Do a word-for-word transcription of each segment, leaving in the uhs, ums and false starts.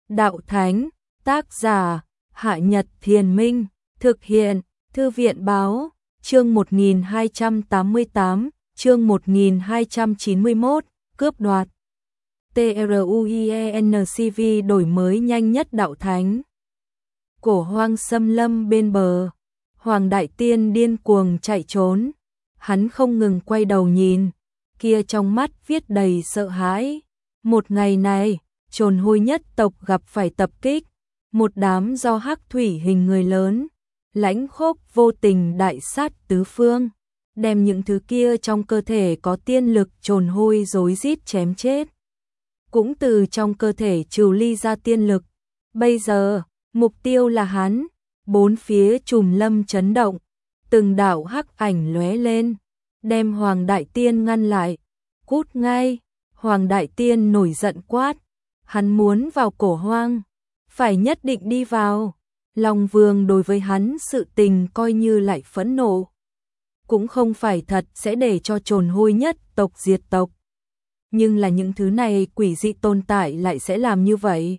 Đạo Thánh, tác giả, Hạ Nhật Thiền Minh, thực hiện, Thư viện Báo, chương một nghìn hai trăm tám mươi tám, chương một nghìn hai trăm chín mươi mốt, cướp đoạt. TRUIENCV đổi mới nhanh nhất Đạo Thánh. Cổ hoang xâm lâm bên bờ, Hoàng Đại Tiên điên cuồng chạy trốn, hắn không ngừng quay đầu nhìn, kia trong mắt viết đầy sợ hãi. Một ngày này, Trồn Hôi nhất tộc gặp phải tập kích, một đám do hắc thủy hình người lớn, lãnh khốc vô tình đại sát tứ phương, đem những thứ kia trong cơ thể có tiên lực Trồn Hôi rối rít chém chết. Cũng từ trong cơ thể trừ ly ra tiên lực. Bây giờ, mục tiêu là hắn, bốn phía trùm lâm chấn động, từng đạo hắc ảnh lóe lên, đem Hoàng Đại Tiên ngăn lại. Cút ngay! Hoàng Đại Tiên nổi giận quát, hắn muốn vào cổ hoang, phải nhất định đi vào. Long Vương đối với hắn sự tình coi như lại phẫn nộ. Cũng không phải thật sẽ để cho Trồn Hôi nhất tộc diệt tộc. Nhưng là những thứ này quỷ dị tồn tại lại sẽ làm như vậy.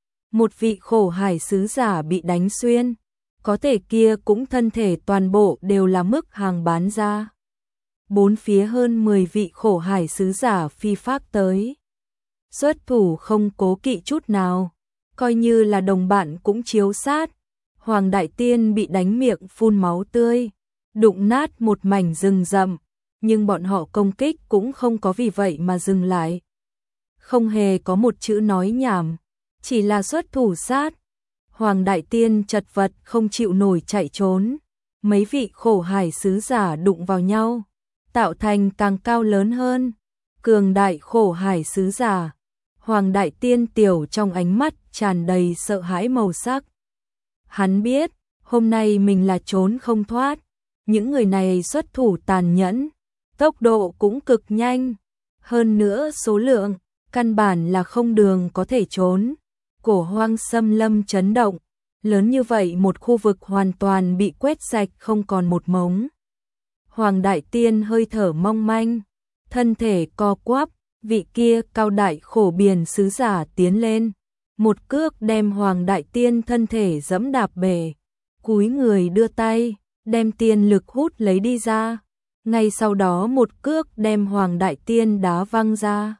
Một vị khổ hải sứ giả bị đánh xuyên, có thể kia cũng thân thể toàn bộ đều là mức hàng bán ra. Bốn phía hơn mười vị khổ hải sứ giả phi phác tới. Xuất thủ không cố kỵ chút nào, coi như là đồng bạn cũng chiếu sát. Hoàng Đại Tiên bị đánh miệng phun máu tươi, đụng nát một mảnh rừng rậm, nhưng bọn họ công kích cũng không có vì vậy mà dừng lại. Không hề có một chữ nói nhảm, chỉ là xuất thủ sát. Hoàng Đại Tiên chật vật không chịu nổi chạy trốn, mấy vị khổ hải sứ giả đụng vào nhau, tạo thành càng cao lớn hơn, cường đại khổ hải sứ giả. Hoàng Đại Tiên tiểu trong ánh mắt tràn đầy sợ hãi màu sắc. Hắn biết, hôm nay mình là trốn không thoát, những người này xuất thủ tàn nhẫn, tốc độ cũng cực nhanh, hơn nữa số lượng, căn bản là không đường có thể trốn. Cổ hoang xâm lâm chấn động, lớn như vậy một khu vực hoàn toàn bị quét sạch không còn một mống. Hoàng Đại Tiên hơi thở mong manh, thân thể co quắp, vị kia cao đại khổ biển sứ giả tiến lên, một cước đem Hoàng Đại Tiên thân thể giẫm đạp bể, cúi người đưa tay, đem tiên lực hút lấy đi ra, ngay sau đó một cước đem Hoàng Đại Tiên đá văng ra.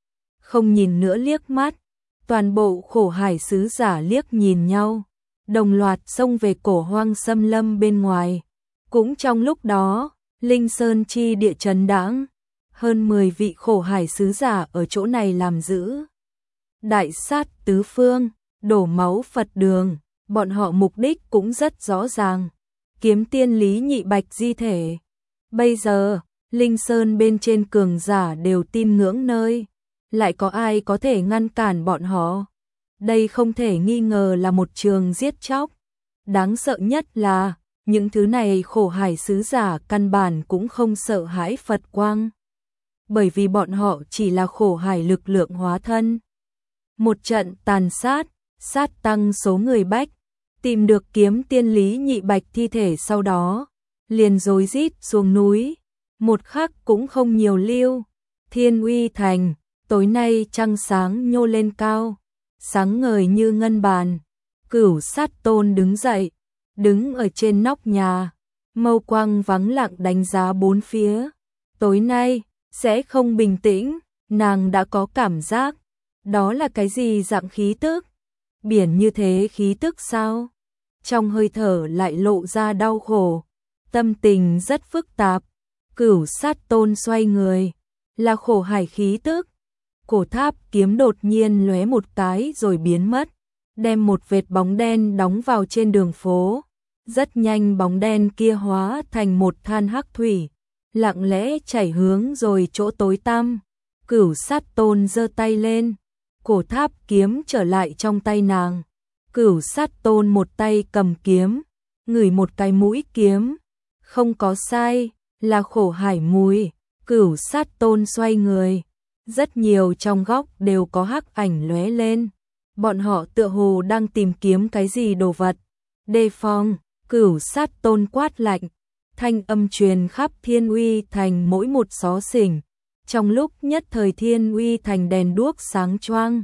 Không nhìn nữa liếc mắt, toàn bộ khổ hải sứ giả liếc nhìn nhau, đồng loạt xông về cổ hoang xâm lâm bên ngoài. Cũng trong lúc đó, Linh Sơn chi địa chấn đãng, hơn mười vị khổ hải sứ giả ở chỗ này làm giữ. Đại sát tứ phương, đổ máu Phật đường, bọn họ mục đích cũng rất rõ ràng, kiếm tiên Lý Nhị Bạch di thể. Bây giờ, Linh Sơn bên trên cường giả đều tin ngưỡng nơi, lại có ai có thể ngăn cản bọn họ? Đây không thể nghi ngờ là một trường giết chóc. Đáng sợ nhất là, những thứ này khổ hải sứ giả căn bản cũng không sợ hãi Phật quang. Bởi vì bọn họ chỉ là khổ hải lực lượng hóa thân. Một trận tàn sát, sát tăng số người bách, tìm được kiếm tiên Lý Nhị Bạch thi thể sau đó, liền rối rít xuống núi, một khắc cũng không nhiều lưu. Thiên Uy Thành, tối nay trăng sáng nhô lên cao, sáng ngời như ngân bàn. Cửu Sát Tôn đứng dậy, đứng ở trên nóc nhà, mâu quang vắng lặng đánh giá bốn phía. Tối nay sẽ không bình tĩnh, nàng đã có cảm giác. Đó là cái gì dạng khí tức? Biển như thế khí tức sao? Trong hơi thở lại lộ ra đau khổ, tâm tình rất phức tạp. Cửu Sát Tôn xoay người, là khổ hải khí tức. Cổ tháp kiếm đột nhiên lóe một cái rồi biến mất, đem một vệt bóng đen đóng vào trên đường phố. Rất nhanh bóng đen kia hóa thành một than hắc thủy, lặng lẽ chảy hướng rồi chỗ tối tăm. Cửu Sát Tôn giơ tay lên, cổ tháp kiếm trở lại trong tay nàng. Cửu Sát Tôn một tay cầm kiếm, ngửi một cái mũi kiếm, không có sai, là khổ hải mùi. Cửu Sát Tôn xoay người, rất nhiều trong góc đều có hắc ảnh lóe lên, bọn họ tựa hồ đang tìm kiếm cái gì đồ vật. Đề phòng! Cửu Sát Tôn quát lạnh, thanh âm truyền khắp Thiên Uy Thành mỗi một xó xỉnh. Trong lúc nhất thời Thiên Uy Thành đèn đuốc sáng choang,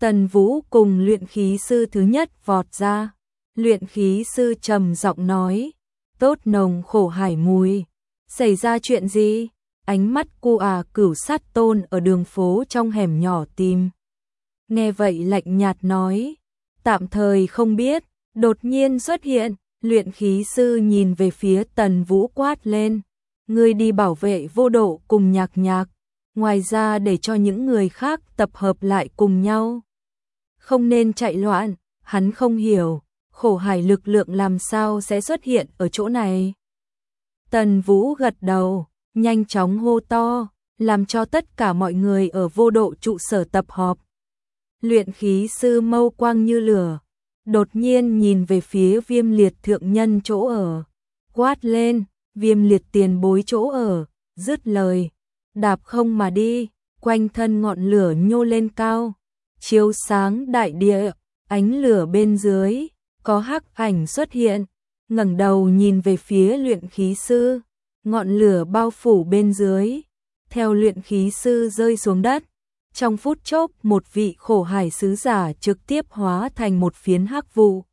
Tần Vũ cùng luyện khí sư thứ nhất vọt ra. Luyện khí sư trầm giọng nói, tốt nồng khổ hải mùi. Xảy ra chuyện gì? Ánh mắt cô à Cửu Sát Tôn ở đường phố trong hẻm nhỏ tìm. Nghe vậy lạnh nhạt nói, tạm thời không biết, đột nhiên xuất hiện, luyện khí sư nhìn về phía Tần Vũ quát lên, ngươi đi bảo vệ Vô Độ cùng Nhạc Nhạc, ngoài ra để cho những người khác tập hợp lại cùng nhau. Không nên chạy loạn, hắn không hiểu, khổ hải lực lượng làm sao sẽ xuất hiện ở chỗ này. Tần Vũ gật đầu, nhanh chóng hô to, làm cho tất cả mọi người ở Vô Độ trụ sở tập họp. Luyện khí sư mâu quang như lửa, đột nhiên nhìn về phía Viêm Liệt thượng nhân chỗ ở, quát lên, Viêm Liệt tiền bối chỗ ở, dứt lời, đạp không mà đi, quanh thân ngọn lửa nhô lên cao, chiếu sáng đại địa, ánh lửa bên dưới, có hắc ảnh xuất hiện, ngẩng đầu nhìn về phía luyện khí sư, ngọn lửa bao phủ bên dưới, theo luyện khí sư rơi xuống đất. Trong phút chốc một vị khổ hải sứ giả trực tiếp hóa thành một phiến hắc vụ,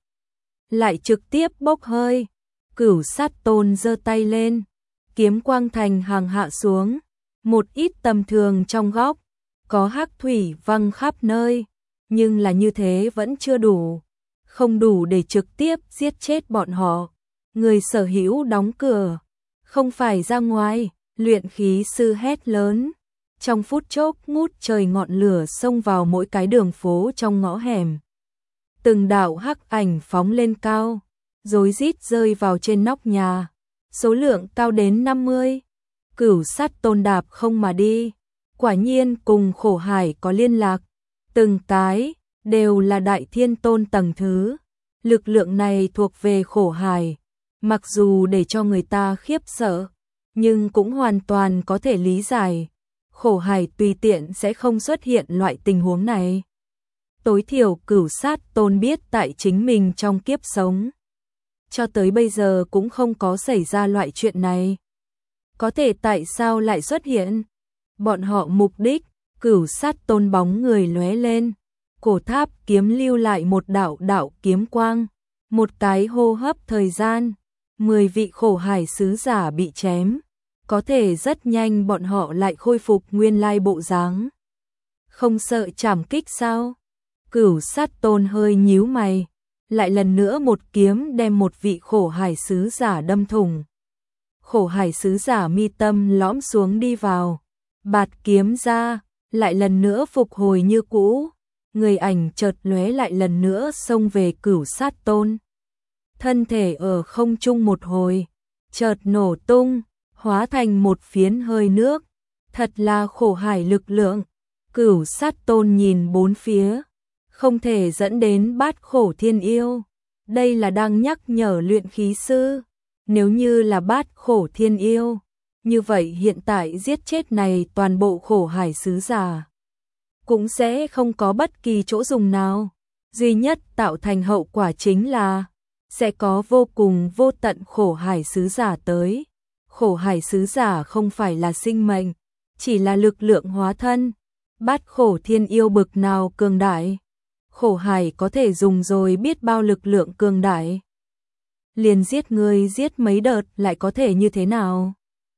lại trực tiếp bốc hơi. Cửu Sát Tôn giơ tay lên, kiếm quang thành hàng hạ xuống, một ít tầm thường trong góc, có hắc thủy văng khắp nơi, nhưng là như thế vẫn chưa đủ, không đủ để trực tiếp giết chết bọn họ. Người sở hữu đóng cửa, không phải ra ngoài, luyện khí sư hét lớn. Trong phút chốc ngút trời ngọn lửa xông vào mỗi cái đường phố trong ngõ hẻm. Từng đạo hắc ảnh phóng lên cao, rối rít rơi vào trên nóc nhà, số lượng cao đến năm mươi. Cửu Sát Tôn đạp không mà đi, quả nhiên cùng khổ hải có liên lạc, từng cái đều là đại thiên tôn tầng thứ. Lực lượng này thuộc về khổ hải, mặc dù để cho người ta khiếp sợ, nhưng cũng hoàn toàn có thể lý giải. Khổ hải tùy tiện sẽ không xuất hiện loại tình huống này. Tối thiểu Cửu Sát Tôn biết tại chính mình trong kiếp sống, cho tới bây giờ cũng không có xảy ra loại chuyện này. Có thể tại sao lại xuất hiện? Bọn họ mục đích, Cửu Sát Tôn bóng người lóe lên, cổ tháp kiếm lưu lại một đạo đạo kiếm quang, một cái hô hấp thời gian, mười vị khổ hải sứ giả bị chém. Có thể rất nhanh bọn họ lại khôi phục nguyên lai bộ dáng. Không sợ chảm kích sao? Cửu Sát Tôn hơi nhíu mày, lại lần nữa một kiếm đem một vị khổ hải sứ giả đâm thủng. Khổ hải sứ giả mi tâm lõm xuống đi vào, bạt kiếm ra, lại lần nữa phục hồi như cũ. Người ảnh chợt lóe lại lần nữa xông về Cửu Sát Tôn. Thân thể ở không trung một hồi, chợt nổ tung, hóa thành một phiến hơi nước, thật là khổ hải lực lượng. Cửu Sát Tôn nhìn bốn phía, không thể dẫn đến bát khổ thiên yêu. Đây là đang nhắc nhở luyện khí sư, nếu như là bát khổ thiên yêu, như vậy hiện tại giết chết này toàn bộ khổ hải sứ giả, cũng sẽ không có bất kỳ chỗ dùng nào. Duy nhất tạo thành hậu quả chính là, sẽ có vô cùng vô tận khổ hải sứ giả tới. Khổ hải sứ giả không phải là sinh mệnh, chỉ là lực lượng hóa thân. Bát khổ thiên yêu bực nào cường đại, khổ hải có thể dùng rồi biết bao lực lượng cường đại. Liền giết người giết mấy đợt lại có thể như thế nào?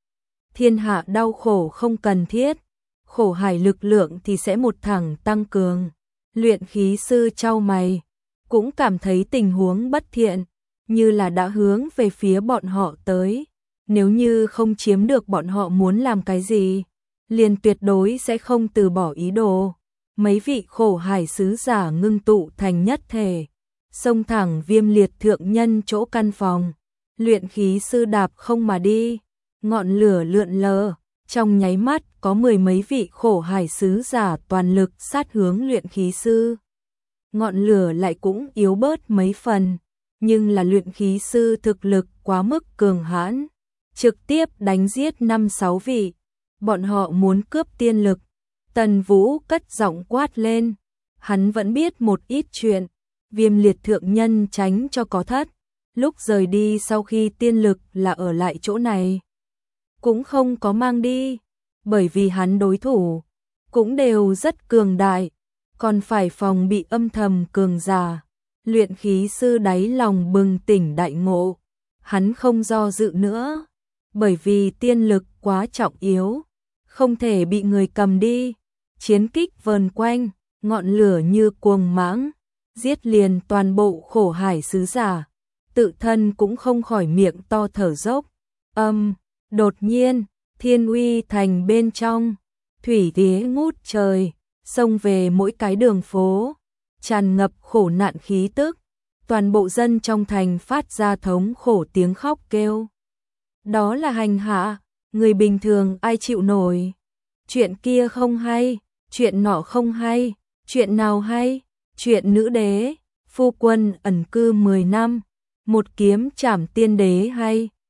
Thiên hạ đau khổ không cần thiết, khổ hải lực lượng thì sẽ một thẳng tăng cường. Luyện khí sư chau mày, cũng cảm thấy tình huống bất thiện, như là đã hướng về phía bọn họ tới. Nếu như không chiếm được bọn họ muốn làm cái gì, liền tuyệt đối sẽ không từ bỏ ý đồ. Mấy vị khổ hải sứ giả ngưng tụ thành nhất thể, xông thẳng Viêm Liệt thượng nhân chỗ căn phòng. Luyện khí sư đạp không mà đi, ngọn lửa lượn lờ, trong nháy mắt có mười mấy vị khổ hải sứ giả toàn lực sát hướng luyện khí sư. Ngọn lửa lại cũng yếu bớt mấy phần, nhưng là luyện khí sư thực lực quá mức cường hãn, trực tiếp đánh giết năm sáu vị. Bọn họ muốn cướp tiên lực. Tần Vũ cất giọng quát lên, hắn vẫn biết một ít chuyện. Viêm Liệt thượng nhân tránh cho có thất, lúc rời đi sau khi tiên lực là ở lại chỗ này, cũng không có mang đi, bởi vì hắn đối thủ cũng đều rất cường đại, còn phải phòng bị âm thầm cường giả. Luyện khí sư đáy lòng bừng tỉnh đại ngộ, hắn không do dự nữa, bởi vì tiên lực quá trọng yếu, không thể bị người cầm đi. Chiến kích vờn quanh, ngọn lửa như cuồng mãng, giết liền toàn bộ khổ hải sứ giả, tự thân cũng không khỏi miệng to thở dốc. Âm, đột nhiên, thiên uy thành bên trong, thủy tía ngút trời, xông về mỗi cái đường phố, tràn ngập khổ nạn khí tức, toàn bộ dân trong thành phát ra thống khổ tiếng khóc kêu. Đó là hành hạ, người bình thường ai chịu nổi. Chuyện kia không hay, chuyện nọ không hay, chuyện nào hay, chuyện nữ đế, phu quân ẩn cư mười năm, một kiếm trảm tiên đế hay.